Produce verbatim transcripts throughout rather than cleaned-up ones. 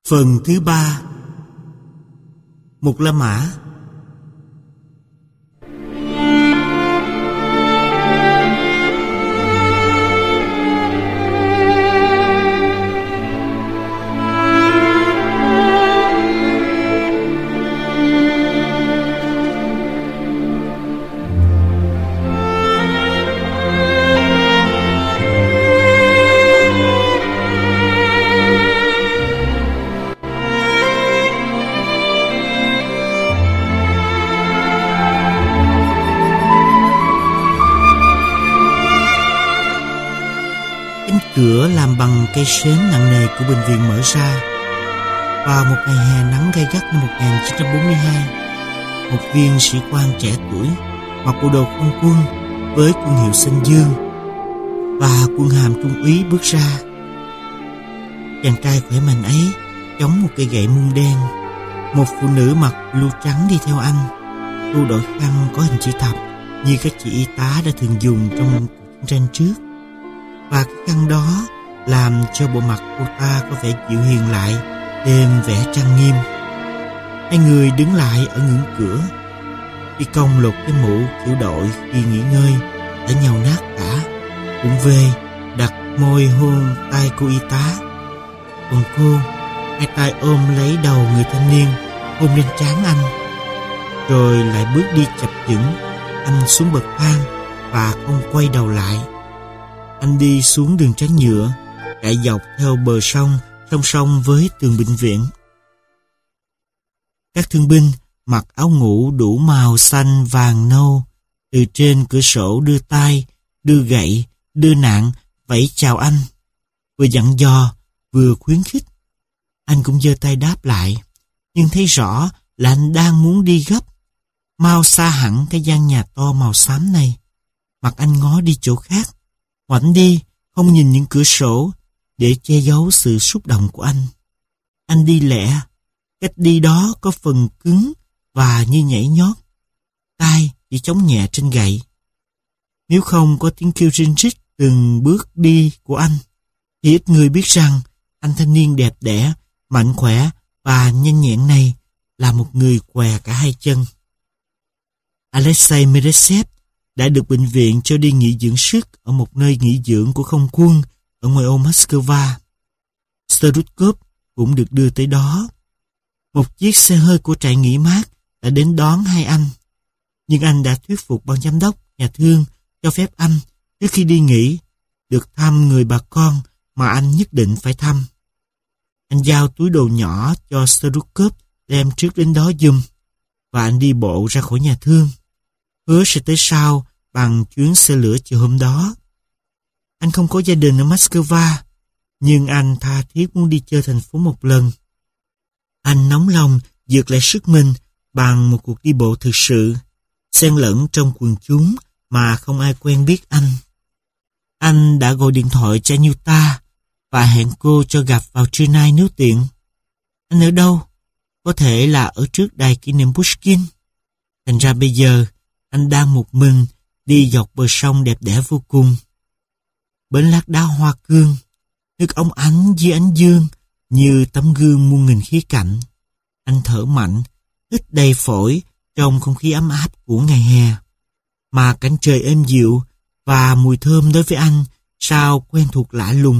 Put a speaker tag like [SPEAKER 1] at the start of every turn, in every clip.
[SPEAKER 1] Phần thứ ba. Một La Mã. Cửa làm bằng cây sến nặng nề của bệnh viện mở ra. Vào một ngày hè nắng gay gắt năm một nghìn chín trăm bốn mươi hai, một viên sĩ quan trẻ tuổi mặc bộ đồ không quân với quân hiệu xanh dương và quân hàm trung úy bước ra. Chàng trai khỏe mạnh ấy chống một cây gậy mung đen. Một phụ nữ mặc blue trắng đi theo anh. Cô đội khăn có hình chữ thập như các chị y tá đã thường dùng trong cuộc chiến tranh trước, và cái khăn đó làm cho bộ mặt cô ta có vẻ dịu hiền lại, thêm vẻ trang nghiêm. Hai người đứng lại ở ngưỡng cửa. Phi công lột cái mũ kiểu đội khi nghỉ ngơi đã nhàu nát cả, cũng về đặt môi hôn tay cô y tá. Còn cô, hai tay ôm lấy đầu người thanh niên, hôn lên trán anh, rồi lại bước đi chập chững. Anh xuống bậc thang và không quay đầu lại. Anh đi xuống đường trắng nhựa, chạy dọc theo bờ sông, song song với tường bệnh viện. Các thương binh mặc áo ngủ đủ màu xanh, vàng, nâu, từ trên cửa sổ đưa tay, đưa gậy, đưa nạng, vẫy chào anh, vừa dặn dò, vừa khuyến khích. Anh cũng giơ tay đáp lại, nhưng thấy rõ là anh đang muốn đi gấp, mau xa hẳn cái gian nhà to màu xám này. Mặt anh ngó đi chỗ khác, ngoảnh đi, không nhìn những cửa sổ để che giấu sự xúc động của anh. Anh đi lẹ, cách đi đó có phần cứng và như nhảy nhót. Tay chỉ chống nhẹ trên gậy. Nếu không có tiếng kêu rinh rít từng bước đi của anh, thì ít người biết rằng anh thanh niên đẹp đẽ, mạnh khỏe và nhanh nhẹn này là một người què cả hai chân. Alexei Meresev đã được bệnh viện cho đi nghỉ dưỡng sức ở một nơi nghỉ dưỡng của không quân ở ngoại ô Moscow. Stroudkov cũng được đưa tới đó. Một chiếc xe hơi của trại nghỉ mát đã đến đón hai anh, nhưng anh đã thuyết phục ban giám đốc nhà thương cho phép anh, trước khi đi nghỉ, được thăm người bà con mà anh nhất định phải thăm. Anh giao túi đồ nhỏ cho Stroudkov đem trước đến đó giùm, và anh đi bộ ra khỏi nhà thương, hứa sẽ tới sau bằng chuyến xe lửa chiều hôm đó. Anh không có gia đình ở Moscow, nhưng anh tha thiết muốn đi chơi thành phố một lần. Anh nóng lòng vượt lại sức mình bằng một cuộc đi bộ thực sự, xen lẫn trong quần chúng mà không ai quen biết anh. Anh đã gọi điện thoại cho Nyuta và hẹn cô cho gặp vào trưa nay nếu tiện. Anh ở đâu? Có thể là ở trước đài kỷ niệm Pushkin. Thành ra bây giờ anh đang một mình đi dọc bờ sông đẹp đẽ vô cùng. Bến lát đá hoa cương, nước óng ánh dưới ánh dương như tấm gương muôn nghìn khía cạnh. Anh thở mạnh, hít đầy phổi trong không khí ấm áp của ngày hè. Mà cảnh trời êm dịu và mùi thơm đối với anh sao quen thuộc lạ lùng.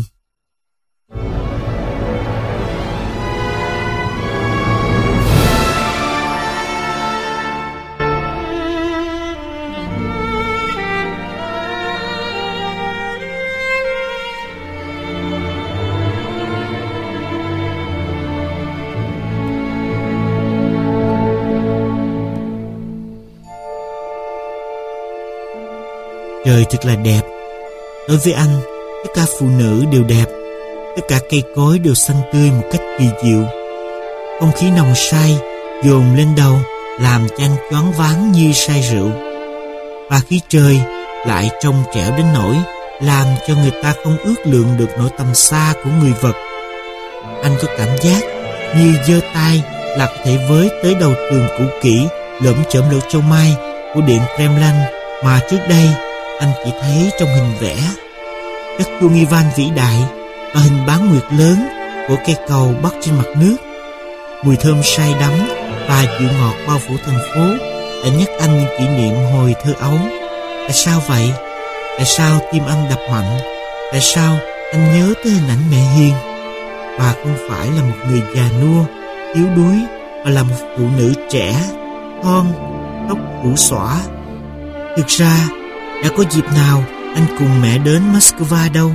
[SPEAKER 1] Trời thật là đẹp. Đối với anh, tất cả phụ nữ đều đẹp. Tất cả cây cối đều xanh tươi một cách kỳ diệu. Không khí nồng say dồn lên đầu làm cho anh choáng váng như say rượu. Và khí trời lại trong trẻo đến nỗi làm cho người ta không ước lượng được nỗi tầm xa của người vật. Anh có cảm giác như giơ tay là có thể với tới đầu tường cũ kỹ lởm chởm lỗ châu mai của điện Kremlin mà trước đây anh chỉ thấy trong hình vẽ. Các chuông Ivan vĩ đại và hình bán nguyệt lớn của cây cầu bắc trên mặt nước. Mùi thơm say đắm và dịu ngọt bao phủ thành phố đã nhắc anh những kỷ niệm hồi thơ ấu. Tại sao vậy? Tại sao tim anh đập mạnh? Tại sao anh nhớ tới hình ảnh mẹ hiền? Bà không phải là một người già nua, yếu đuối, mà là một phụ nữ trẻ, thon, tóc rủ xõa. Thực ra, đã có dịp nào anh cùng mẹ đến Moscow đâu.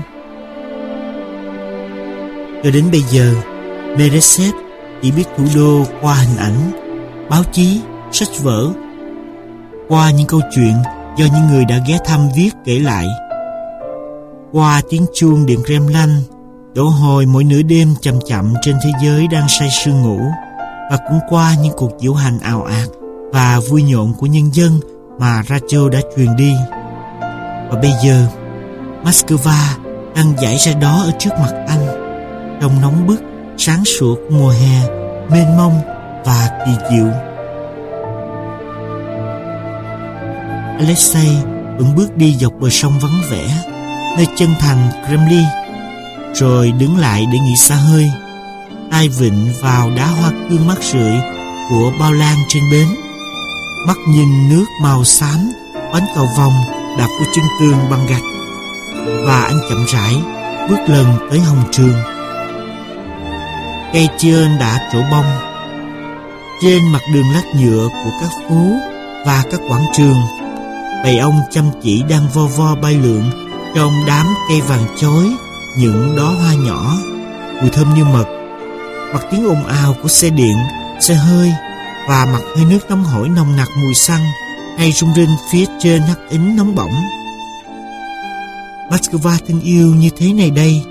[SPEAKER 1] Cho đến bây giờ, Meresev chỉ biết thủ đô qua hình ảnh, báo chí, sách vở, qua những câu chuyện do những người đã ghé thăm viết kể lại, qua tiếng chuông điện Kremlin đổ hồi mỗi nửa đêm chậm chậm trên thế giới đang say sương ngủ, và cũng qua những cuộc diễu hành ào ạt và vui nhộn của nhân dân mà radio đã truyền đi. Và bây giờ, Moscow đang dải ra đó ở trước mặt anh, trong nóng bức, sáng sủa của mùa hè, mênh mông và kỳ diệu. Alexei vẫn bước đi dọc bờ sông vắng vẻ, nơi chân thành Kremlin, rồi đứng lại để nghỉ xả hơi, tay vịn vào đá hoa cương mát rượi của bao lan trên bến, mắt nhìn nước màu xám bánh cầu vòng đạp của chân tường bằng gạch. Và anh chậm rãi bước lần tới hồng trường. Cây trên đã trổ bông. Trên mặt đường lát nhựa của các phố và các quảng trường, bầy ong chăm chỉ đang vo vo bay lượn trong đám cây vàng chói những đóa hoa nhỏ, mùi thơm như mật. Mặc tiếng ồn ào của xe điện, xe hơi và mặt hơi nước nóng hổi nồng nặc mùi xăng hay rung rinh phía trên hắc ính nóng bỏng. Moscow thân yêu như thế này đây.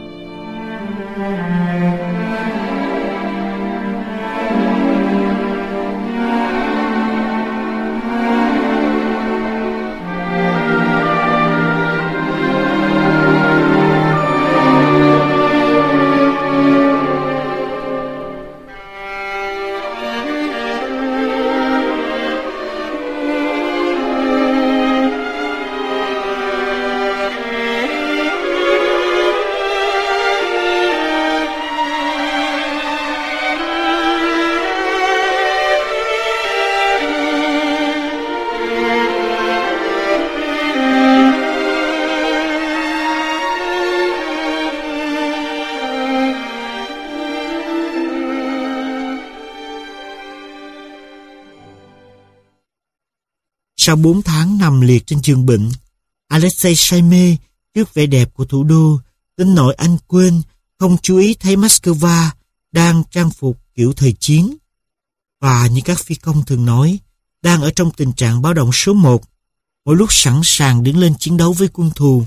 [SPEAKER 1] Sau bốn tháng nằm liệt trên giường bệnh, Alexei say mê trước vẻ đẹp của thủ đô, đến nỗi anh quên không chú ý thấy Moscow đang trang phục kiểu thời chiến, và như các phi công thường nói, đang ở trong tình trạng báo động số một, mỗi lúc sẵn sàng đứng lên chiến đấu với quân thù.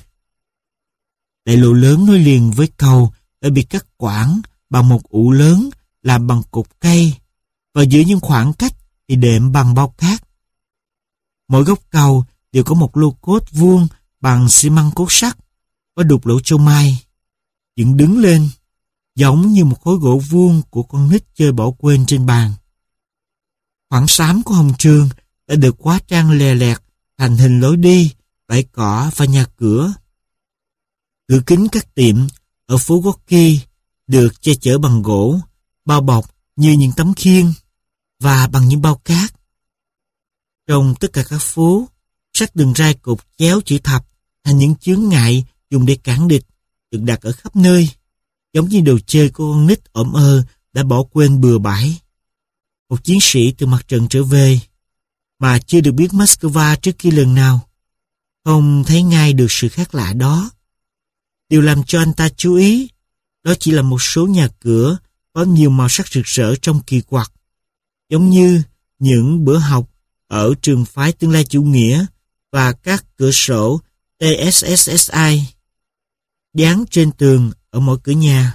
[SPEAKER 1] Đại lộ lớn nối liền với cầu đã bị cắt quãng bằng một ụ lớn làm bằng cột cây, và giữa những khoảng cách thì đệm bằng bao cát. Mỗi góc cầu đều có một lô cốt vuông bằng xi măng cốt sắt, có đục lỗ châu mai, dựng đứng lên, giống như một khối gỗ vuông của con nít chơi bỏ quên trên bàn. Khoảng xám của hồng trường đã được hóa trang lè lẹt thành hình lối đi, bãi cỏ và nhà cửa. Cửa kính các tiệm ở phố Gorky được che chở bằng gỗ, bao bọc như những tấm khiên và bằng những bao cát. Trong tất cả các phố, sắc đường rai cột chéo chữ thập thành những chướng ngại dùng để cản địch được đặt ở khắp nơi, giống như đồ chơi của con nít ổm ơ đã bỏ quên bừa bãi. Một chiến sĩ từ mặt trận trở về, mà chưa được biết Moscow trước khi lần nào, không thấy ngay được sự khác lạ đó. Điều làm cho anh ta chú ý, đó chỉ là một số nhà cửa có nhiều màu sắc rực rỡ trong kỳ quặc, giống như những bữa học ở trường phái tương lai chủ nghĩa và các cửa sổ tê ét ét ét i dán trên tường ở mỗi cửa nhà.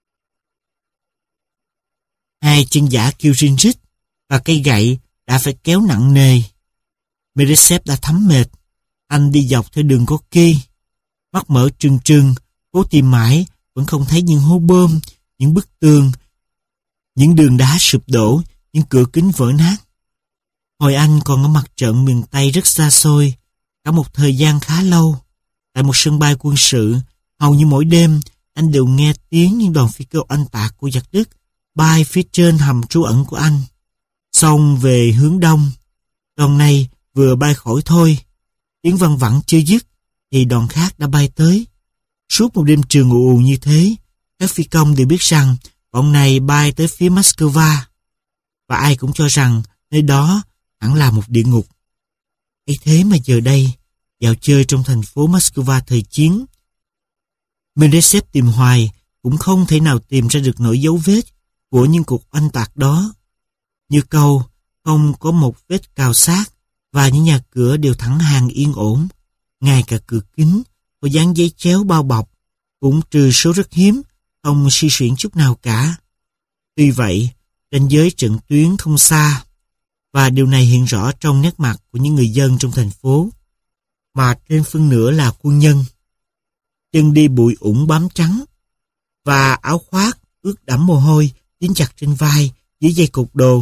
[SPEAKER 1] Hai chân giả kêu rin rít và cây gậy đã phải kéo nặng nề. Meresev đã thấm mệt. Anh đi dọc theo đường Gorky, mắt mở trừng trừng, cố tìm mãi vẫn không thấy những hố bom, những bức tường, những đường đá sụp đổ, những cửa kính vỡ nát. Hồi anh còn ở mặt trận miền Tây rất xa xôi, cả một thời gian khá lâu, tại một sân bay quân sự, hầu như mỗi đêm anh đều nghe tiếng những đoàn phi cơ oanh tạc của giặc Đức bay phía trên hầm trú ẩn của anh. Xong về hướng đông, đoàn này vừa bay khỏi thôi, tiếng văng vẳng chưa dứt thì đoàn khác đã bay tới. Suốt một đêm trường ù ù như thế, các phi công đều biết rằng bọn này bay tới phía Moscow, và ai cũng cho rằng nơi đó hẳn là một địa ngục. Ấy thế mà giờ đây, dạo chơi trong thành phố Moscow thời chiến, Mendeleev tìm hoài cũng không thể nào tìm ra được nỗi dấu vết của những cuộc oanh tạc đó. Như câu, không có một vết cào sát, và những nhà cửa đều thẳng hàng yên ổn. Ngay cả cửa kính có dán giấy chéo bao bọc, cũng trừ số rất hiếm, không suy xuyển chút nào cả. Tuy vậy, ranh giới trận tuyến không xa, và điều này hiện rõ trong nét mặt của những người dân trong thành phố, mà trên phân nửa là quân nhân. Chân đi bụi ủng bám trắng, và áo khoác ướt đẫm mồ hôi dính chặt trên vai dưới dây cột đồ.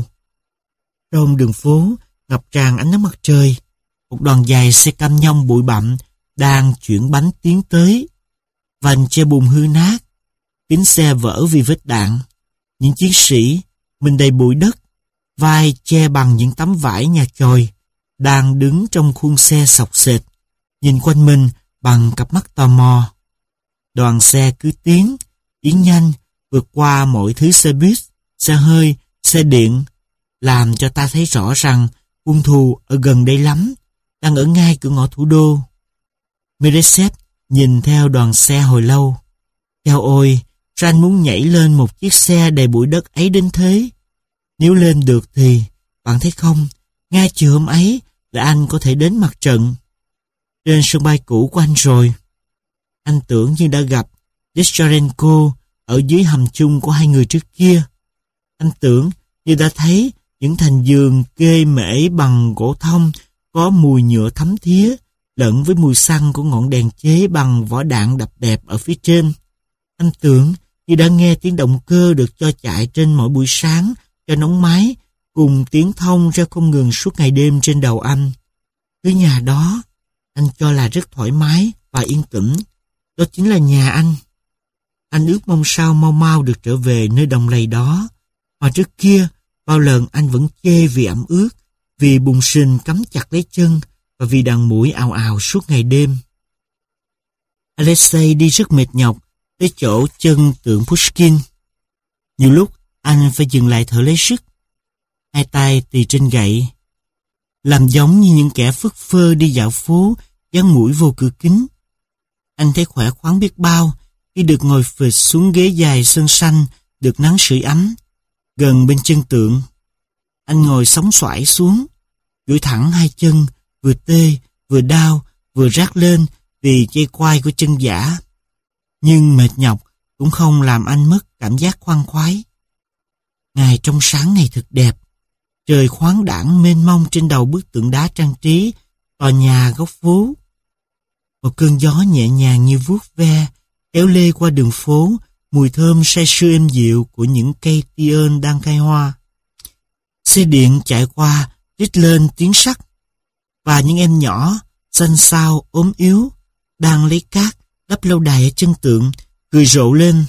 [SPEAKER 1] Trong đường phố ngập tràn ánh nắng mặt trời, một đoàn dài xe cam nhông bụi bặm đang chuyển bánh tiến tới. Vành che bùn hư nát, kính xe vỡ vì vết đạn. Những chiến sĩ mình đầy bụi đất, vai che bằng những tấm vải nhà chòi, đang đứng trong khuôn xe xộc xệch, nhìn quanh mình bằng cặp mắt tò mò. Đoàn xe cứ tiến, tiến nhanh, vượt qua mọi thứ xe buýt, xe hơi, xe điện, làm cho ta thấy rõ rằng quân thù ở gần đây lắm, đang ở ngay cửa ngõ thủ đô. Mendeleev nhìn theo đoàn xe hồi lâu. Chao ôi, sao anh muốn nhảy lên một chiếc xe đầy bụi đất ấy đến thế? Nếu lên được thì, bạn thấy không, ngay chiều hôm ấy là anh có thể đến mặt trận. Trên sân bay cũ của anh rồi. Anh tưởng như đã gặp Deschanenko ở dưới hầm chung của hai người trước kia. Anh tưởng như đã thấy những thành giường kê mễ bằng gỗ thông có mùi nhựa thấm thía lẫn với mùi xăng của ngọn đèn chế bằng vỏ đạn đập đẹp ở phía trên. Anh tưởng như đã nghe tiếng động cơ được cho chạy trên mỗi buổi sáng cho nóng máy, cùng tiếng thông reo không ngừng suốt ngày đêm trên đầu anh. Cái nhà đó anh cho là rất thoải mái và yên tĩnh. Đó chính là nhà anh. Anh ước mong sao mau mau được trở về nơi đồng lầy đó, mà trước kia bao lần anh vẫn chê vì ẩm ướt, vì bùn sình cắm chặt lấy chân và vì đàn muỗi ào ào suốt ngày đêm. Alexei đi rất mệt nhọc tới chỗ chân tượng Pushkin. Nhiều lúc anh phải dừng lại thở lấy sức, hai tay tì trên gậy, làm giống như những kẻ phất phơ đi dạo phố dán mũi vô cửa kính. Anh thấy khỏe khoắn biết bao khi được ngồi phịch xuống ghế dài sơn xanh, được nắng sưởi ấm gần bên chân tượng. Anh ngồi sóng xoải xuống, duỗi thẳng hai chân, vừa tê, vừa đau, vừa rát lên vì dây quai của chân giả. Nhưng mệt nhọc cũng không làm anh mất cảm giác khoan khoái. Ngày trong sáng này thật đẹp, trời khoáng đãng mênh mông trên đầu bức tượng đá trang trí tòa nhà góc phố. Một cơn gió nhẹ nhàng như vuốt ve kéo lê qua đường phố, mùi thơm say sưa êm dịu của những cây ti ơn đang khai hoa. Xe điện chạy qua rít lên tiếng sắt, và những em nhỏ xanh xao ốm yếu đang lấy cát đắp lâu đài ở chân tượng cười rộ lên.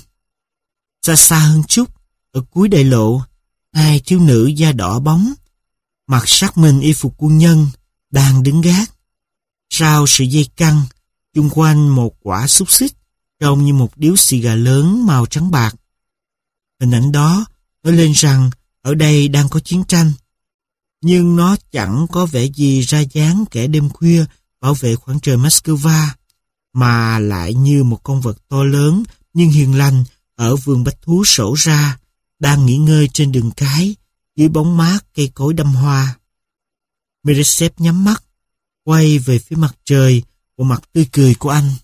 [SPEAKER 1] Xa xa hơn chút, ở cuối đại lộ, hai thiếu nữ da đỏ bóng, mặc sắc mình y phục quân nhân, đang đứng gác. Sau sợi dây căng, chung quanh một quả xúc xích trông như một điếu xì gà lớn màu trắng bạc. Hình ảnh đó nói lên rằng ở đây đang có chiến tranh, nhưng nó chẳng có vẻ gì ra dáng kẻ đêm khuya bảo vệ khoảng trời Moscow, mà lại như một con vật to lớn nhưng hiền lành ở vườn bách thú sổ ra, đang nghỉ ngơi trên đường cái dưới bóng mát cây cối đâm hoa. Mendeleev nhắm mắt, quay về phía mặt trời, bộ mặt tươi cười của anh.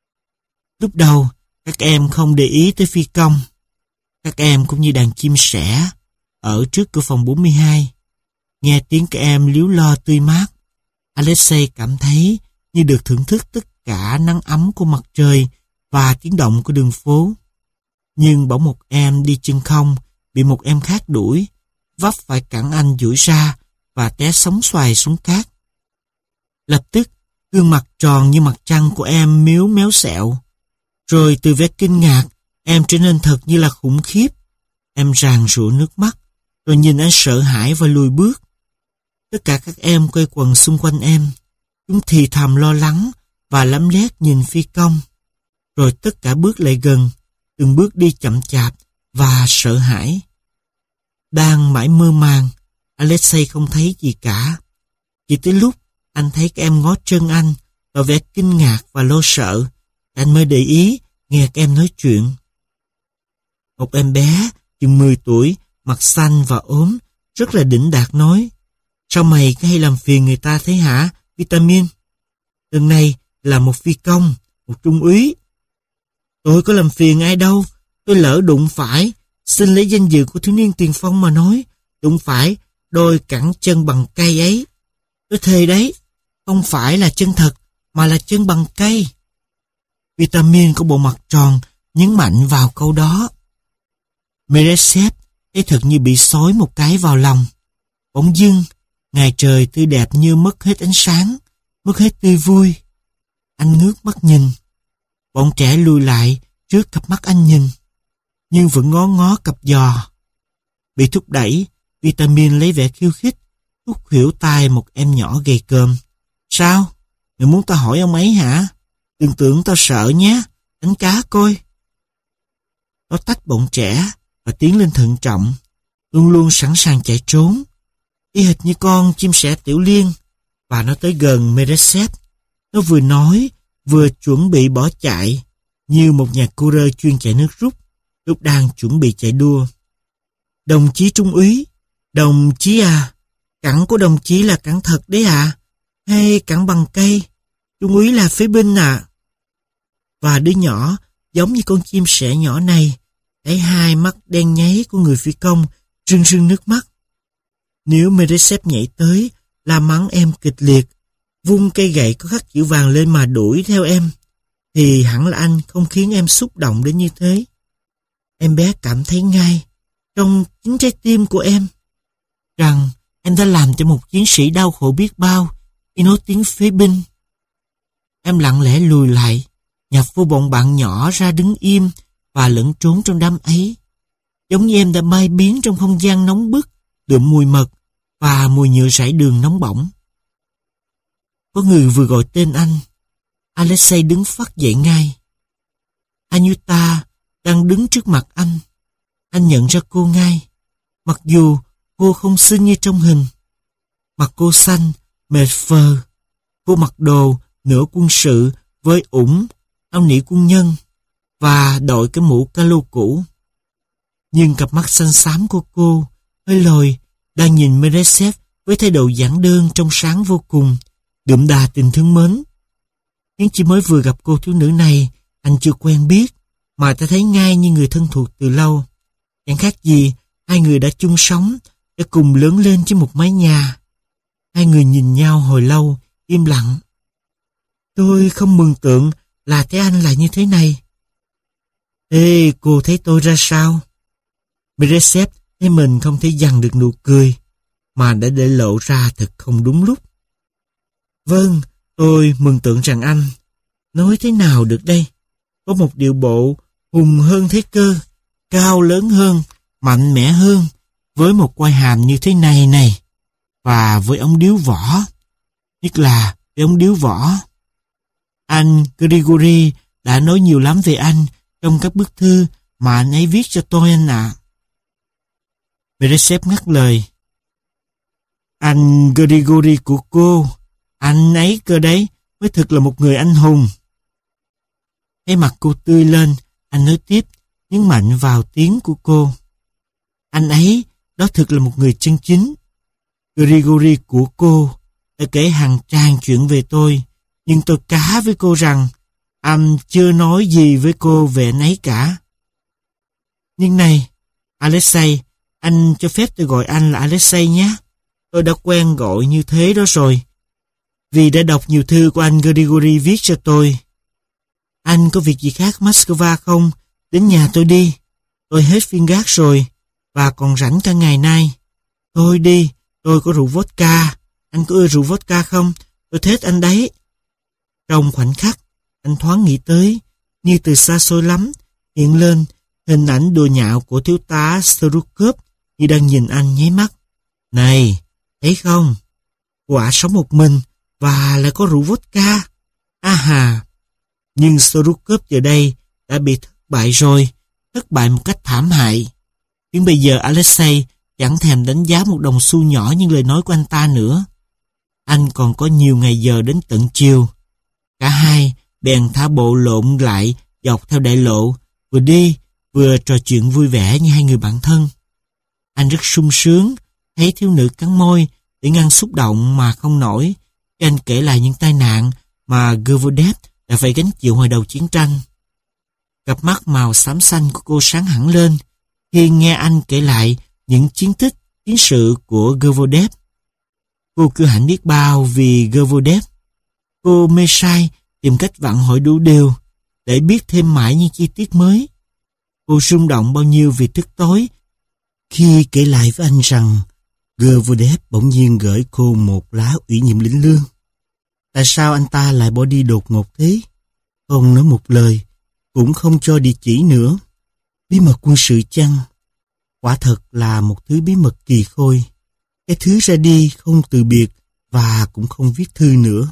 [SPEAKER 1] Lúc đầu, các em không để ý tới phi công. Các em cũng như đàn chim sẻ ở trước cửa phòng bốn mươi hai. Nghe tiếng các em líu lo tươi mát, Alexei cảm thấy như được thưởng thức tất cả nắng ấm của mặt trời và tiếng động của đường phố. Nhưng bỗng một em đi chân không bị một em khác đuổi, vấp phải cẳng anh duỗi ra và té sóng xoài xuống cát. Lập tức, gương mặt tròn như mặt trăng của em miếu méo xẹo. Rồi từ vẻ kinh ngạc Em trở nên thật như là khủng khiếp. Em ràn rụa nước mắt, rồi nhìn anh sợ hãi và lùi bước. Tất cả các em quay quần xung quanh em. Chúng thì thầm lo lắng và lấm lét nhìn phi công. Rồi tất cả bước lại gần, từng bước đi chậm chạp và sợ hãi. Đang mãi mơ màng, Alexei không thấy gì cả. Chỉ tới lúc anh thấy các em ngó chân anh, tỏ vẻ kinh ngạc và lo sợ, anh mới để ý nghe các em nói chuyện. Một em bé chừng mười tuổi, mặt xanh và ốm, rất là đỉnh đạt nói: sao mày cứ hay làm phiền người ta thế hả, Vitamin? Lần này là một phi công, một trung úy. Tôi có làm phiền ai đâu, tôi lỡ đụng phải, xin lấy danh dự của thiếu niên tiền phong mà nói, đụng phải đôi cẳng chân bằng cây ấy. Tôi thề đấy, không phải là chân thật, mà là chân bằng cây. Vitamin có bộ mặt tròn, nhấn mạnh vào câu đó. Meresev thấy thật như bị xói một cái vào lòng. Bỗng dưng, ngày trời tươi đẹp như mất hết ánh sáng, mất hết tươi vui. Anh ngước mắt nhìn. Bọn trẻ lùi lại trước cặp mắt anh nhìn, nhưng vẫn ngó ngó cặp giò. Bị thúc đẩy, Vitamin lấy vẻ khiêu khích, thúc khuỷu tai một em nhỏ gầy còm. Sao? Mày muốn tao hỏi ông ấy hả? Đừng tưởng tao sợ nhé, đánh cá coi. Nó tách bọn trẻ và tiến lên thận trọng, luôn luôn sẵn sàng chạy trốn, y hệt như con chim sẻ tiểu liên. Và nó tới gần Meresev. Nó vừa nói, vừa chuẩn bị bỏ chạy, như một nhà coureur chuyên chạy nước rút, lúc đang chuẩn bị chạy đua. Đồng chí trung úy, đồng chí à, cẳng của đồng chí là cẳng thật đấy à? Hay cẳng bằng cây? Trung úy là phế binh à? Và đứa nhỏ, giống như con chim sẻ nhỏ này, thấy hai mắt đen nháy của người phi công rưng rưng nước mắt. Nếu Meresev nhảy tới, la mắng em kịch liệt, vung cây gậy có khắc chữ vàng lên mà đuổi theo em, thì hẳn là anh không khiến em xúc động đến như thế. Em bé cảm thấy ngay, trong chính trái tim của em, rằng em đã làm cho một chiến sĩ đau khổ biết bao khi nói tiếng phế binh. Em lặng lẽ lùi lại, nhập vô bọn bạn nhỏ ra đứng im và lẫn trốn trong đám ấy, giống như em đã bay biến trong không gian nóng bức, đượm mùi mật và mùi nhựa rải đường nóng bỏng. Có người vừa gọi tên anh. Alexei đứng phắt dậy ngay. Anyuta đang đứng trước mặt anh. Anh nhận ra cô ngay, mặc dù cô không xinh như trong hình. Mặt cô xanh, mệt phờ. Cô mặc đồ nửa quân sự với ủng, áo nỉ quân nhân và đội cái mũ calo cũ. Nhưng cặp mắt xanh xám của cô, hơi lồi, đang nhìn Meresev với thái độ giản đơn trong sáng vô cùng, đượm đà tình thương mến. Nhưng chỉ mới vừa gặp cô thiếu nữ này, anh chưa quen biết, mà ta thấy ngay như người thân thuộc từ lâu. Chẳng khác gì hai người đã chung sống, đã cùng lớn lên trên một mái nhà. Hai người nhìn nhau hồi lâu, im lặng. Tôi không mường tượng là thấy anh là như thế này. Ê, cô thấy tôi ra sao? Meresev thấy mình không thể dằn được nụ cười, mà đã để lộ ra thật không đúng lúc. Vâng, tôi mường tượng rằng anh, nói thế nào được đây? Có một điệu bộ hùng hơn thế cơ, cao lớn hơn, mạnh mẽ hơn, với một quai hàm như thế này này, và với ống điếu võ, nhất là với ống điếu võ. Anh Grigori đã nói nhiều lắm về anh trong các bức thư mà anh ấy viết cho tôi anh ạ. À. Meresev ngắt lời. Anh Grigori của cô, anh ấy cơ đấy, mới thực là một người anh hùng. Thấy mặt cô tươi lên, anh nói tiếp, nhấn mạnh vào tiếng của cô. Anh ấy, đó thực là một người chân chính. Grigori của cô đã kể hàng tràng chuyện về tôi, nhưng tôi cá với cô rằng anh chưa nói gì với cô về anh ấy cả. Nhưng này, Alexei, anh cho phép tôi gọi anh là Alexei nhé. Tôi đã quen gọi như thế đó rồi, vì đã đọc nhiều thư của anh Grigori viết cho tôi. Anh có việc gì khác Moscow không? Đến nhà tôi đi. Tôi hết phiên gác rồi, và còn rảnh cả ngày nay. Thôi đi, tôi có rượu vodka. Anh có ưa rượu vodka không? Tôi thích anh đấy. Trong khoảnh khắc, anh thoáng nghĩ tới, như từ xa xôi lắm, hiện lên Hình ảnh đùa nhạo của thiếu tá Stroukov như đang nhìn anh nháy mắt. Này, thấy không? Quả sống một mình và lại có rượu vodka. A hà. Nhưng Stroukov giờ đây đã bị thất bại rồi, thất bại một cách thảm hại. Đến bây giờ Alexei chẳng thèm đánh giá một đồng xu nhỏ những lời nói của anh ta nữa. Anh còn có nhiều ngày giờ đến tận chiều. Cả hai bèn thả bộ lộn lại dọc theo đại lộ, vừa đi vừa trò chuyện vui vẻ như hai người bạn thân. Anh rất sung sướng thấy thiếu nữ cắn môi để ngăn xúc động mà không nổi. Anh kể lại những tai nạn mà Govodev đã phải gánh chịu hồi đầu chiến tranh. Cặp mắt màu xám xanh của cô sáng hẳn lên khi nghe anh kể lại những chiến tích, chiến sự của Govodev. Cô cứ hạnh biết bao vì Govodev. Cô mê say tìm cách vặn hỏi đủ điều để biết thêm mãi những chi tiết mới. Cô rung động bao nhiêu vì tức tối khi kể lại với anh rằng Govodev bỗng nhiên gửi cô một lá ủy nhiệm lĩnh lương. Tại sao anh ta lại bỏ đi đột ngột thế? Không nói một lời, cũng không cho địa chỉ nữa. Bí mật quân sự chăng? Quả thật là một thứ bí mật kỳ khôi. Cái thứ ra đi không từ biệt và cũng không viết thư nữa.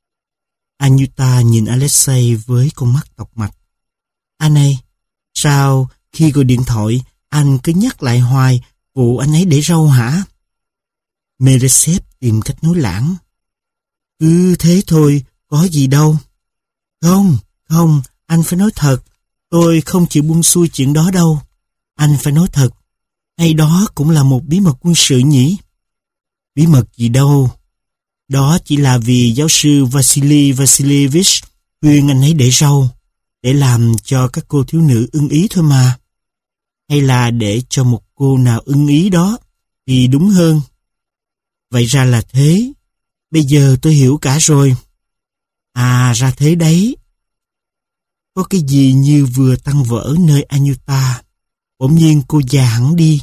[SPEAKER 1] Anyuta nhìn Alexei với con mắt tọc mạch. Anh ơi, sao khi gọi điện thoại anh cứ nhắc lại hoài vụ anh ấy để râu hả? Meresev tìm cách nói lãng. Cứ thế thôi, có gì đâu. Không, không, anh phải nói thật. Tôi không chịu buông xuôi chuyện đó đâu. Anh phải nói thật. Hay đó cũng là một bí mật quân sự nhỉ? Bí mật gì đâu. Đó chỉ là vì giáo sư Vasily Vasilievich khuyên anh ấy để râu, để làm cho các cô thiếu nữ ưng ý thôi mà. Hay là để cho một cô nào ưng ý đó, thì đúng hơn. Vậy ra là thế. Bây giờ tôi hiểu cả rồi. À, ra thế đấy. Có cái gì như vừa tăng vỡ nơi Anyuta. Bỗng nhiên cô già hẳn đi.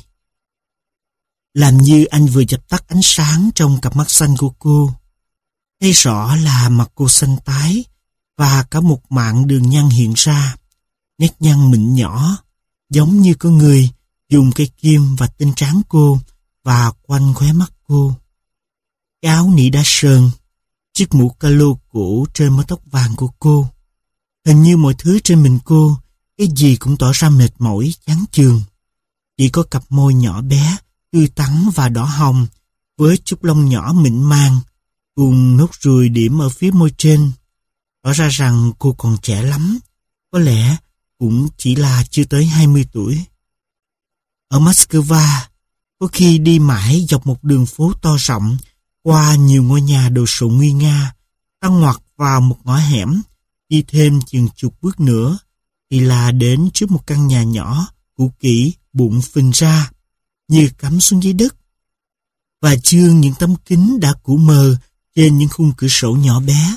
[SPEAKER 1] Làm như anh vừa dập tắt ánh sáng trong cặp mắt xanh của cô. Thấy rõ là mặt cô xanh tái và cả một mảng đường nhăn hiện ra. Nét nhăn mịn nhỏ, giống như có người dùng cây kim và tinh trán cô và quanh khóe mắt cô. Cái áo nỉ đá sơn, chiếc mũ calo cũ trên mái tóc vàng của cô. Hình như mọi thứ trên mình cô, cái gì cũng tỏ ra mệt mỏi, chán chường. Chỉ có cặp môi nhỏ bé, tươi tắn và đỏ hồng, với chút lông nhỏ mịn màng, cùng nốt ruồi điểm ở phía môi trên. Tỏ ra rằng cô còn trẻ lắm, có lẽ cũng chỉ là chưa tới hai mươi tuổi. Ở Moscow, có khi đi mãi dọc một đường phố to rộng, qua nhiều ngôi nhà đồ sộ nguy nga, tăng ngoặt vào một ngõ hẻm, đi thêm chừng chục bước nữa, thì là đến trước một căn nhà nhỏ, cũ kỹ, bụng phình ra, như cắm xuống dưới đất. Và chương những tấm kính đã cũ mờ trên những khung cửa sổ nhỏ bé.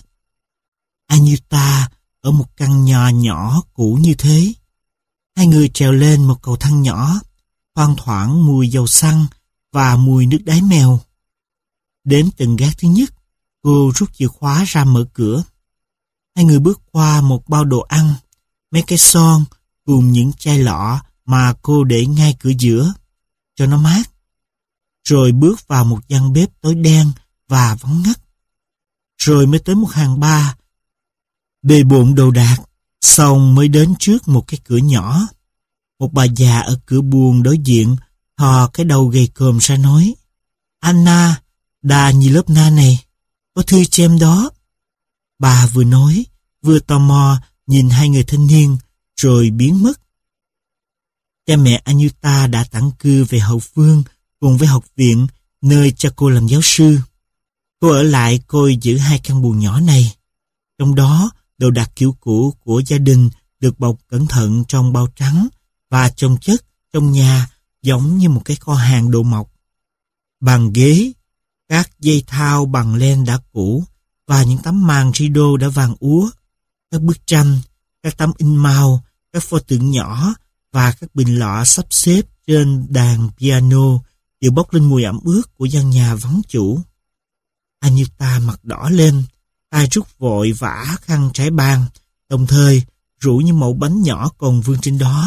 [SPEAKER 1] Anyuta ở một căn nhà nhỏ cũ như thế. Hai người trèo lên một cầu thang nhỏ, thoang thoảng mùi dầu xăng và mùi nước đáy mèo. Đến tầng gác thứ nhất, cô rút chìa khóa ra mở cửa. Hai người bước qua một bao đồ ăn, mấy cái son cùng những chai lọ mà cô để ngay cửa giữa, cho nó mát. Rồi bước vào một gian bếp tối đen và vắng ngắt. Rồi mới tới một hàng bar, bề bộn đồ đạc, xong mới đến trước một cái cửa nhỏ. Một bà già ở cửa buồng đối diện thò cái đầu gầy còm ra nói: Anna Danyilovna này, có thư cho em đó. Bà vừa nói, vừa tò mò nhìn hai người thanh niên, rồi biến mất. Cha mẹ Anyuta đã tản cư về hậu phương cùng với học viện nơi cha cô làm giáo sư. Cô ở lại coi giữ hai căn buồng nhỏ này. Trong đó, đồ đạc kiểu cũ của gia đình được bọc cẩn thận trong bao trắng và chồng chất trong nhà giống như một cái kho hàng đồ mộc. Bàn ghế, các dây thao bằng len đã cũ và những tấm màn rideau đã vàng úa, các bức tranh, các tấm in màu, các pho tượng nhỏ và các bình lọ sắp xếp trên đàn piano đều bốc lên mùi ẩm ướt của gian nhà vắng chủ. Anyuta mặt đỏ lên, tay rút vội vã khăn trải bàn, đồng thời rủ những mẩu bánh nhỏ còn vương trên đó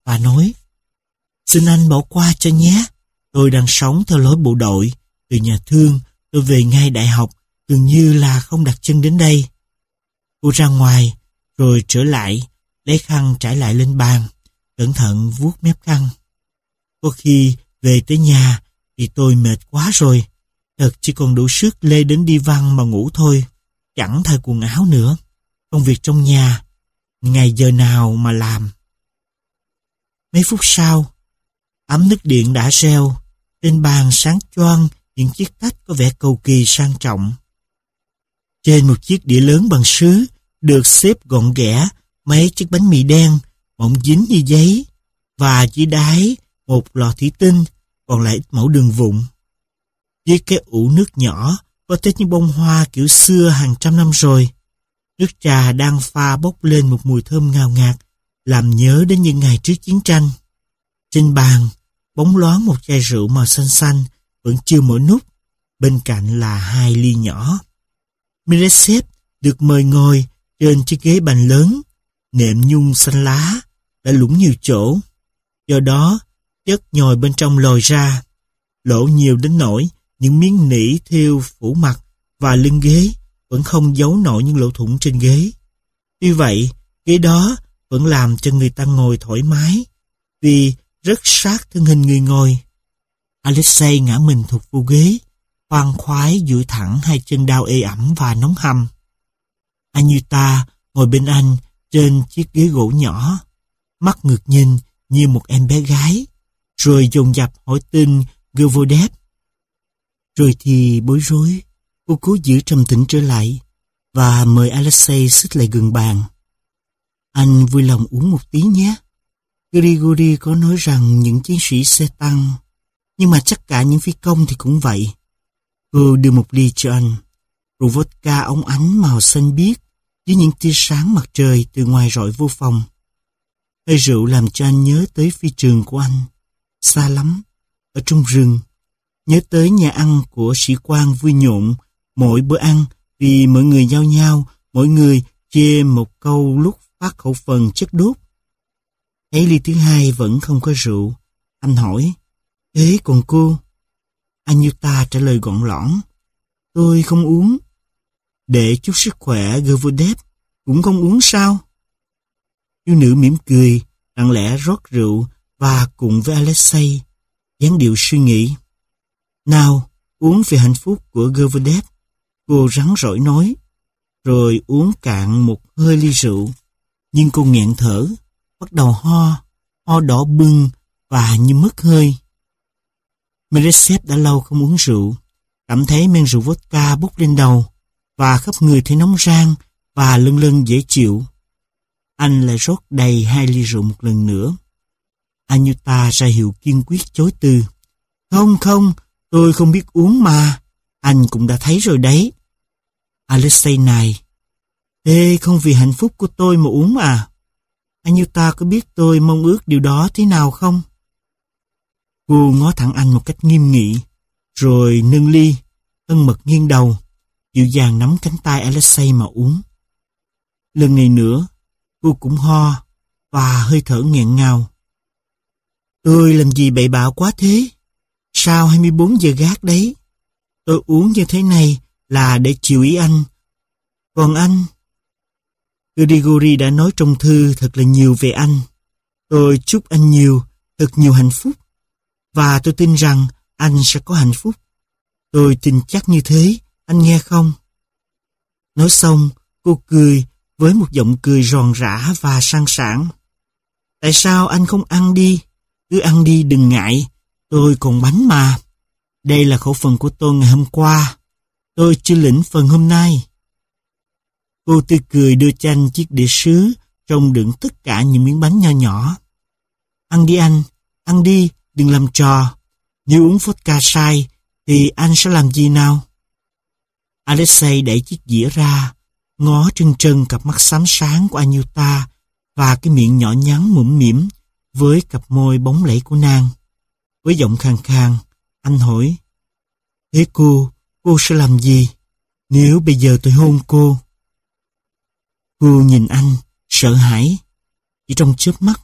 [SPEAKER 1] và nói: "Xin anh bỏ qua cho nhé. Tôi đang sống theo lối bộ đội. Từ nhà thương, tôi về ngay đại học, gần như là không đặt chân đến đây." Cô ra ngoài, rồi trở lại, lấy khăn trải lại lên bàn, cẩn thận vuốt mép khăn. Có khi về tới nhà thì tôi mệt quá rồi, thật chỉ còn đủ sức lê đến đi văn mà ngủ thôi, chẳng thay quần áo nữa. Công việc trong nhà, ngày giờ nào mà làm. Mấy phút sau, ấm nước điện đã reo, trên bàn sáng choang những chiếc tách có vẻ cầu kỳ sang trọng. Trên một chiếc đĩa lớn bằng sứ được xếp gọn ghẽ mấy chiếc bánh mì đen mỏng dính như giấy, và dưới đáy một lọ thủy tinh, còn lại ít mẫu đường vụn. Dưới cái ủ nước nhỏ có tới những bông hoa kiểu xưa hàng trăm năm rồi. Nước trà đang pha bốc lên một mùi thơm ngào ngạt, làm nhớ đến những ngày trước chiến tranh. Trên bàn, bóng loáng một chai rượu màu xanh xanh, vẫn chưa mở nút. Bên cạnh là hai ly nhỏ. Meresep được mời ngồi trên chiếc ghế bành lớn, nệm nhung xanh lá, đã lũng nhiều chỗ. Do đó, chất nhồi bên trong lòi ra, lỗ nhiều đến nỗi những miếng nỉ thêu phủ mặt và lưng ghế vẫn không giấu nổi những lỗ thủng trên ghế. Tuy vậy, ghế đó vẫn làm cho người ta ngồi thoải mái, vì rất sát thân hình người ngồi. Alexei ngã mình thụt vô ghế, khoan khoái duỗi thẳng hai chân đau ê ẩm và nóng hầm. Anyuta ngồi bên anh trên chiếc ghế gỗ nhỏ, mắt ngước nhìn như một em bé gái, rồi dồn dập hỏi tên Govodev. Rồi thì bối rối, cô cố giữ trầm tĩnh trở lại và mời Alexei xích lại gần bàn. "Anh vui lòng uống một tí nhé. Grigori có nói rằng những chiến sĩ xe tăng, nhưng mà chắc cả những phi công thì cũng vậy." Cô đưa một ly cho anh, rượu vodka óng ánh màu xanh biếc với những tia sáng mặt trời từ ngoài rọi vô phòng. Hơi rượu làm cho anh nhớ tới phi trường của anh, xa lắm, ở trong rừng. Nhớ tới nhà ăn của sĩ quan vui nhộn mỗi bữa ăn, vì mọi người giao nhau, mỗi người chê một câu lúc phát khẩu phần chất đốt. Thấy ly thứ hai vẫn không có rượu, anh hỏi: "Thế còn cô?" Anyuta trả lời gọn lõn: "Tôi không uống." "Để chút sức khỏe, Govodev cũng không uống sao?" Thiếu nữ mỉm cười, lặng lẽ rót rượu và cùng với Alexei, dáng điệu suy nghĩ. "Nào, uống vì hạnh phúc của Govodev," cô rắn rỏi nói, rồi uống cạn một hơi ly rượu. Nhưng cô nghẹn thở, bắt đầu ho, ho đỏ bừng và như mất hơi. Meresep đã lâu không uống rượu, cảm thấy men rượu vodka bốc lên đầu và khắp người thấy nóng rang và lân lân dễ chịu. Anh lại rót đầy hai ly rượu một lần nữa. Anyuta ra hiệu kiên quyết chối từ: "Không không, tôi không biết uống mà, anh cũng đã thấy rồi đấy." Alexei này: "Thế không vì hạnh phúc của tôi mà uống à? Anyuta có biết tôi mong ước điều đó thế nào không?" Cô ngó thẳng anh một cách nghiêm nghị, rồi nâng ly, thân mật nghiêng đầu, dịu dàng nắm cánh tay Alexei mà uống. Lần này nữa, cô cũng ho và hơi thở nghẹn ngào. "Tôi làm gì bậy bạ quá thế? Sao hai mươi bốn giờ gác đấy? Tôi uống như thế này là để chiều ý anh. Còn anh?" Grigori đã nói trong thư thật là nhiều về anh. Tôi chúc anh nhiều, thật nhiều hạnh phúc. Và tôi tin rằng anh sẽ có hạnh phúc. Tôi tin chắc như thế, anh nghe không? Nói xong, cô cười với một giọng cười ròn rã và sang sảng. "Tại sao anh không ăn đi? Cứ ăn đi, đừng ngại. Tôi còn bánh mà. Đây là khẩu phần của tôi ngày hôm qua. Tôi chưa lĩnh phần hôm nay." Cô tươi cười đưa cho anh chiếc đĩa sứ trong đựng tất cả những miếng bánh nho nhỏ. "Ăn đi anh, ăn đi, đừng làm trò. Nếu uống vodka sai thì anh sẽ làm gì nào?" Alexei đẩy chiếc dĩa ra, ngó trân trân cặp mắt xám sáng của Anyuta và cái miệng nhỏ nhắn mũm mĩm với cặp môi bóng lẫy của nàng. Với giọng khàn khàn, anh hỏi: "Thế cô, cô sẽ làm gì nếu bây giờ tôi hôn cô?" Cô nhìn anh, sợ hãi. Chỉ trong chớp mắt,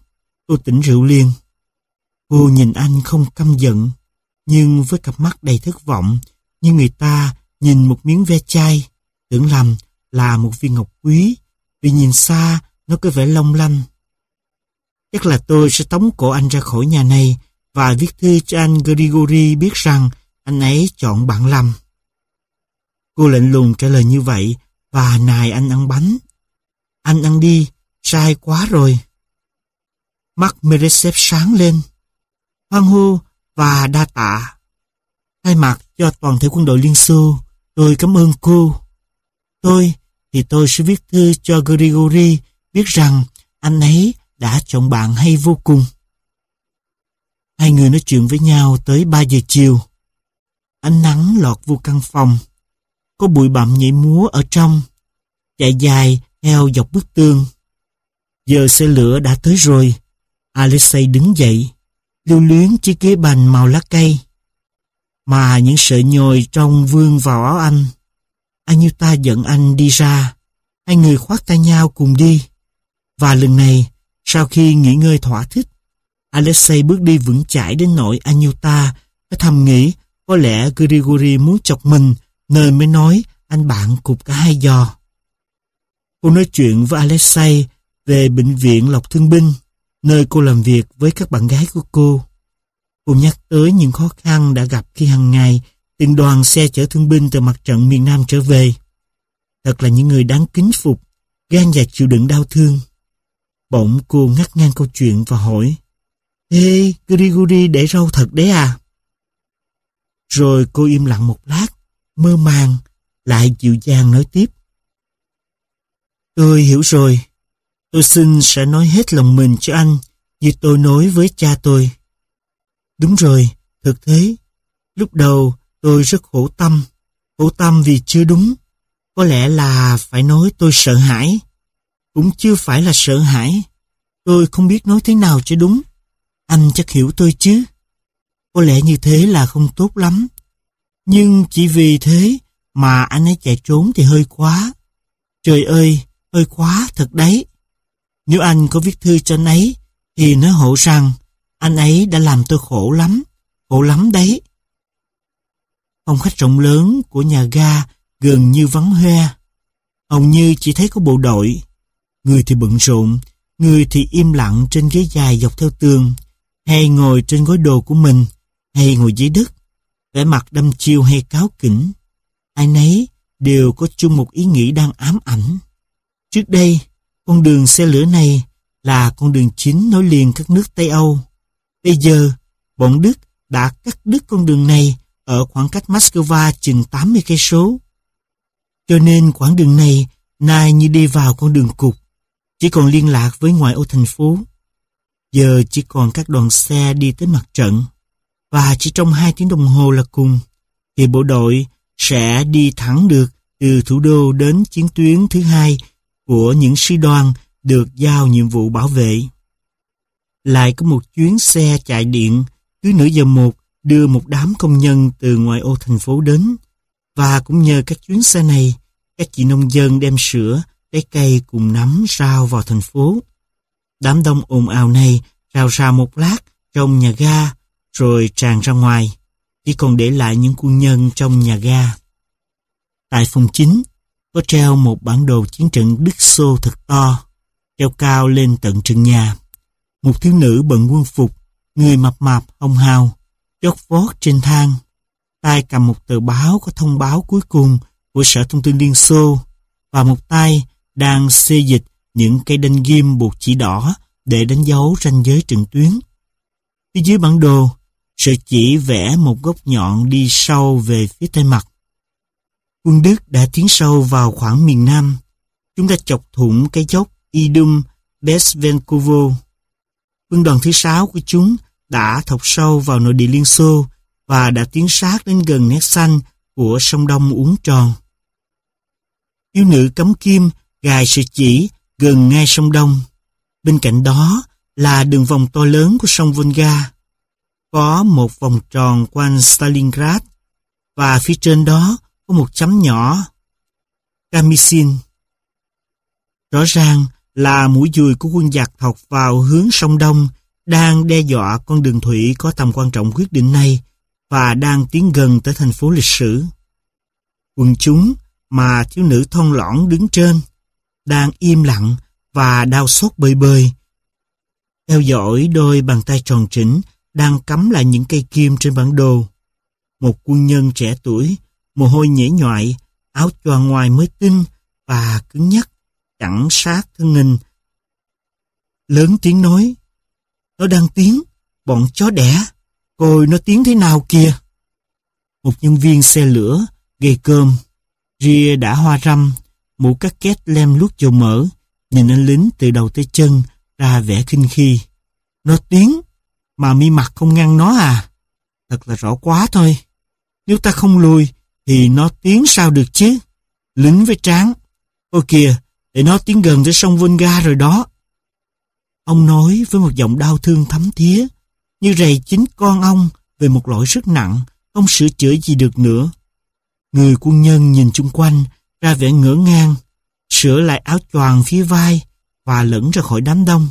[SPEAKER 1] Cô tỉnh rượu liền. Cô nhìn anh không căm giận, nhưng với cặp mắt đầy thất vọng, như người ta nhìn một miếng ve chai, tưởng lầm là một viên ngọc quý, vì nhìn xa nó có vẻ long lanh. Chắc là tôi sẽ tống cổ anh ra khỏi nhà này và viết thư cho anh Grigori biết rằng anh ấy chọn bạn lầm. Cô lạnh lùng trả lời như vậy và nài anh ăn bánh. Anh ăn đi, sai quá rồi. Mắt Meresev sáng lên. Hoan hô và đa tạ. Thay mặt cho toàn thể quân đội Liên Xô, tôi cảm ơn cô. Tôi thì tôi sẽ viết thư cho Grigori biết rằng anh ấy đã chọn bạn hay vô cùng. Hai người nói chuyện với nhau tới ba giờ chiều. Ánh nắng lọt vô căn phòng. Có bụi bặm nhảy múa ở trong, chạy dài theo dọc bức tường. Giờ xe lửa đã tới rồi. Alexei đứng dậy, lưu luyến chiếc ghế bành màu lá cây, mà những sợi nhồi trong vương vào áo anh. Anyuta dẫn anh đi ra. Hai người khoác tay nhau cùng đi. Và lần này, sau khi nghỉ ngơi thỏa thích, Alexei bước đi vững chãi đến nỗi Anyuta có thầm nghĩ có lẽ Grigori muốn chọc mình, nên mới nói anh bạn cụp cả hai giò. Cô nói chuyện với Alexei về bệnh viện Lộc Thương binh, nơi cô làm việc với các bạn gái của cô. Cô nhắc tới những khó khăn đã gặp khi hàng ngày từng đoàn xe chở thương binh từ mặt trận miền Nam trở về. Thật là những người đáng kính phục, gan dạ chịu đựng đau thương. Bỗng cô ngắt ngang câu chuyện và hỏi: Ê, Grigori để râu thật đấy à? Rồi cô im lặng một lát, mơ màng, lại dịu dàng nói tiếp: Tôi hiểu rồi. Tôi xin sẽ nói hết lòng mình cho anh như tôi nói với cha tôi. Đúng rồi, thực thế. Lúc đầu tôi rất khổ tâm. Khổ tâm vì chưa đúng. Có lẽ là phải nói tôi sợ hãi. Cũng chưa phải là sợ hãi. Tôi không biết nói thế nào cho đúng. Anh chắc hiểu tôi chứ. Có lẽ như thế là không tốt lắm. Nhưng chỉ vì thế mà anh ấy chạy trốn thì hơi quá. Trời ơi, hơi quá thật đấy. Nếu anh có viết thư cho anh ấy thì nói hộ rằng anh ấy đã làm tôi khổ lắm, khổ lắm đấy. Phòng khách rộng lớn của nhà ga gần như vắng hoe. Hầu như chỉ thấy có bộ đội. Người thì bận rộn, người thì im lặng trên ghế dài dọc theo tường, hay ngồi trên gối đồ của mình, hay ngồi dưới đất, vẻ mặt đăm chiêu hay cáu kỉnh. Ai nấy đều có chung một ý nghĩ đang ám ảnh. Trước đây, con đường xe lửa này là con đường chính nối liền các nước Tây Âu. Bây giờ, bọn Đức đã cắt đứt con đường này ở khoảng cách Moscow chừng tám mươi cây số. Cho nên quãng đường này nay như đi vào con đường cụt, chỉ còn liên lạc với ngoại ô thành phố. Giờ chỉ còn các đoàn xe đi tới mặt trận, và chỉ trong hai tiếng đồng hồ là cùng, thì bộ đội sẽ đi thẳng được từ thủ đô đến chiến tuyến thứ hai của những sư đoàn được giao nhiệm vụ bảo vệ. Lại có một chuyến xe chạy điện cứ nửa giờ một đưa một đám công nhân từ ngoại ô thành phố đến, và cũng nhờ các chuyến xe này, các chị nông dân đem sữa, trái cây cùng nắm rau vào thành phố. Đám đông ồn ào này rào rào một lát trong nhà ga, rồi tràn ra ngoài, chỉ còn để lại những quân nhân trong nhà ga. Tại phòng chính, có treo một bản đồ chiến trận Đức Xô thật to, treo cao lên tận trần nhà. Một thiếu nữ bận quân phục, người mập mạp hồng hào, chót vót trên thang, tay cầm một tờ báo có thông báo cuối cùng của Sở Thông tin Liên Xô, và một tay đang xê dịch những cây đanh ghim buộc chỉ đỏ để đánh dấu ranh giới trận tuyến. Phía dưới bản đồ, sợi chỉ vẽ một góc nhọn đi sâu về phía tây mặt. Quân Đức đã tiến sâu vào khoảng miền Nam. Chúng đã chọc thủng cái dốc Idum Besvenkovo. Quân đoàn thứ sáu của chúng đã thọc sâu vào nội địa Liên Xô và đã tiến sát đến gần nét xanh của sông Đông uốn tròn. Thiếu nữ cắm kim gài sợi chỉ gần ngay sông Đông. Bên cạnh đó là đường vòng to lớn của sông Volga. Có một vòng tròn quanh Stalingrad, và phía trên đó có một chấm nhỏ Kamisin. Rõ ràng là mũi dùi của quân giặc thọc vào hướng sông Đông, đang đe dọa con đường thủy có tầm quan trọng quyết định này và đang tiến gần tới thành phố lịch sử. Quần chúng mà thiếu nữ thon lõn đứng trên đang im lặng và đau xót bơi bơi, theo dõi đôi bàn tay tròn trĩnh đang cắm lại những cây kim trên bản đồ. Một quân nhân trẻ tuổi, mồ hôi nhễ nhoại, áo choàng ngoài mới tinh và cứng nhắc, chặn sát thân hình, lớn tiếng nói: "Nó đang tiến, bọn chó đẻ, coi nó tiến thế nào kìa." Một nhân viên xe lửa, gầy cơm, ria đã hoa râm, mũ cắt két lem luốc dầu mỡ, nhìn anh lính từ đầu tới chân ra vẻ khinh khi. "Nó tiến, mà mi mặt không ngăn nó à? Thật là rõ quá thôi. Nếu ta không lùi, thì nó tiến sao được chứ? Lính với tráng. Ôi kìa, để nó tiến gần tới sông Volga rồi đó." Ông nói với một giọng đau thương thấm thía, như rầy chính con ông về một lỗi rất nặng, không sửa chữa gì được nữa. Người quân nhân nhìn chung quanh, ra vẻ ngỡ ngàng, sửa lại áo choàng phía vai và lẫn ra khỏi đám đông.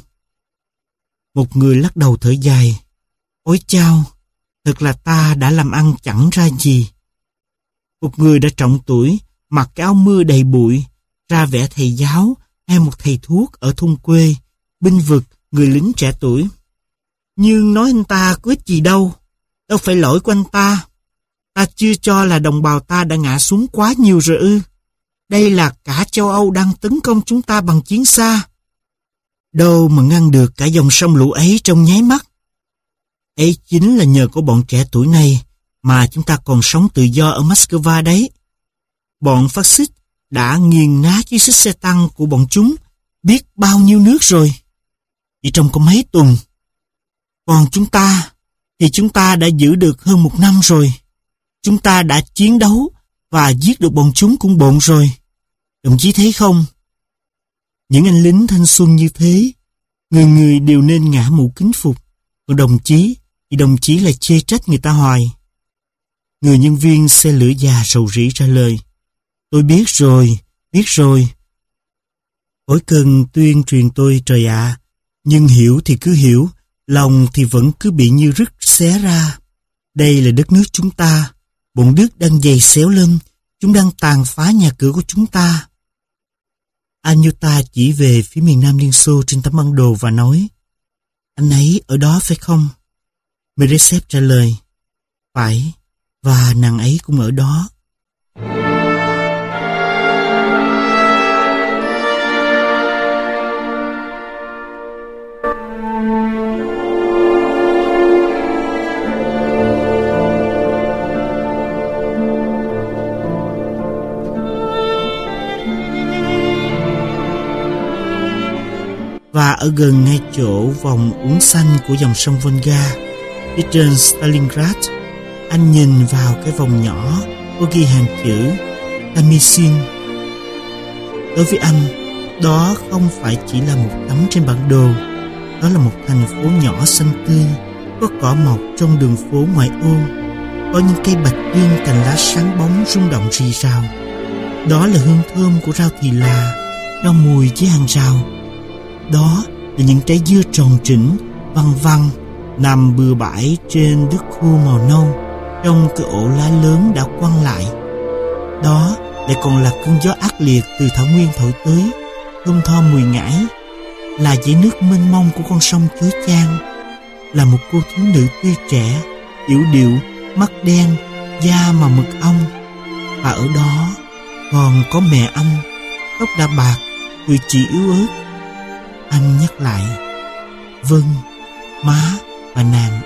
[SPEAKER 1] Một người lắc đầu thở dài: "Ôi chao, thật là ta đã làm ăn chẳng ra gì." Một người đã trọng tuổi, mặc cái áo mưa đầy bụi, ra vẻ thầy giáo hay một thầy thuốc ở thôn quê, binh vực người lính trẻ tuổi. "Nhưng nói anh ta có ích gì đâu, đâu phải lỗi của anh ta. Ta chưa cho là đồng bào ta đã ngã xuống quá nhiều rồi ư? Đây là cả châu Âu đang tấn công chúng ta bằng chiến xa. Đâu mà ngăn được cả dòng sông lũ ấy trong nháy mắt. Ấy chính là nhờ có bọn trẻ tuổi này mà chúng ta còn sống tự do ở Moscow đấy. Bọn phát xít đã nghiền nát chiếc xích xe tăng của bọn chúng biết bao nhiêu nước rồi, chỉ trong có mấy tuần. Còn chúng ta thì chúng ta đã giữ được hơn một năm rồi. Chúng ta đã chiến đấu và giết được bọn chúng cũng bộn rồi. Đồng chí thấy không? Những anh lính thanh xuân như thế, người người đều nên ngã mũ kính phục. Còn đồng chí thì đồng chí lại chê trách người ta hoài." Người nhân viên xe lửa già rầu rĩ trả lời: "Tôi biết rồi, biết rồi. Khỏi cần tuyên truyền tôi trời ạ, à, nhưng hiểu thì cứ hiểu, lòng thì vẫn cứ bị như rứt xé ra. Đây là đất nước chúng ta, bọn Đức đang giày xéo lên, chúng đang tàn phá nhà cửa của chúng ta." Anyuta chỉ về phía miền Nam Liên Xô trên tấm bản đồ và nói: "Anh ấy ở đó phải không?" Meresev trả lời: "Phải, và nàng ấy cũng ở đó." Và ở gần ngay chỗ vòng uốn xanh của dòng sông Volga, phía trên Stalingrad, anh nhìn vào cái vòng nhỏ có ghi hàng chữ Tamisin. Đối với anh, đó không phải chỉ là một tấm trên bản đồ, đó là một thành phố nhỏ xanh tươi, có cỏ mọc trong đường phố ngoại ô, có những cây bạch dương cành lá sáng bóng rung động rì rào. Đó là hương thơm của rau thì là, rau mùi dưới hàng rào. Đó là những trái dưa tròn trĩnh, văng văng, nằm bừa bãi trên đất khô màu nâu, trong cái ổ lá lớn đã quăng lại. Đó lại còn là cơn gió ác liệt từ thảo nguyên thổi tới, thơm tho mùi ngải, là dải nước mênh mông của con sông chối chang, là một cô thiếu nữ tươi trẻ, yểu điệu, mắt đen, da mà mực ong. Và ở đó còn có mẹ anh, tóc đã bạc, cử chỉ yếu ớt. Anh nhắc lại: "Vâng, má và nàng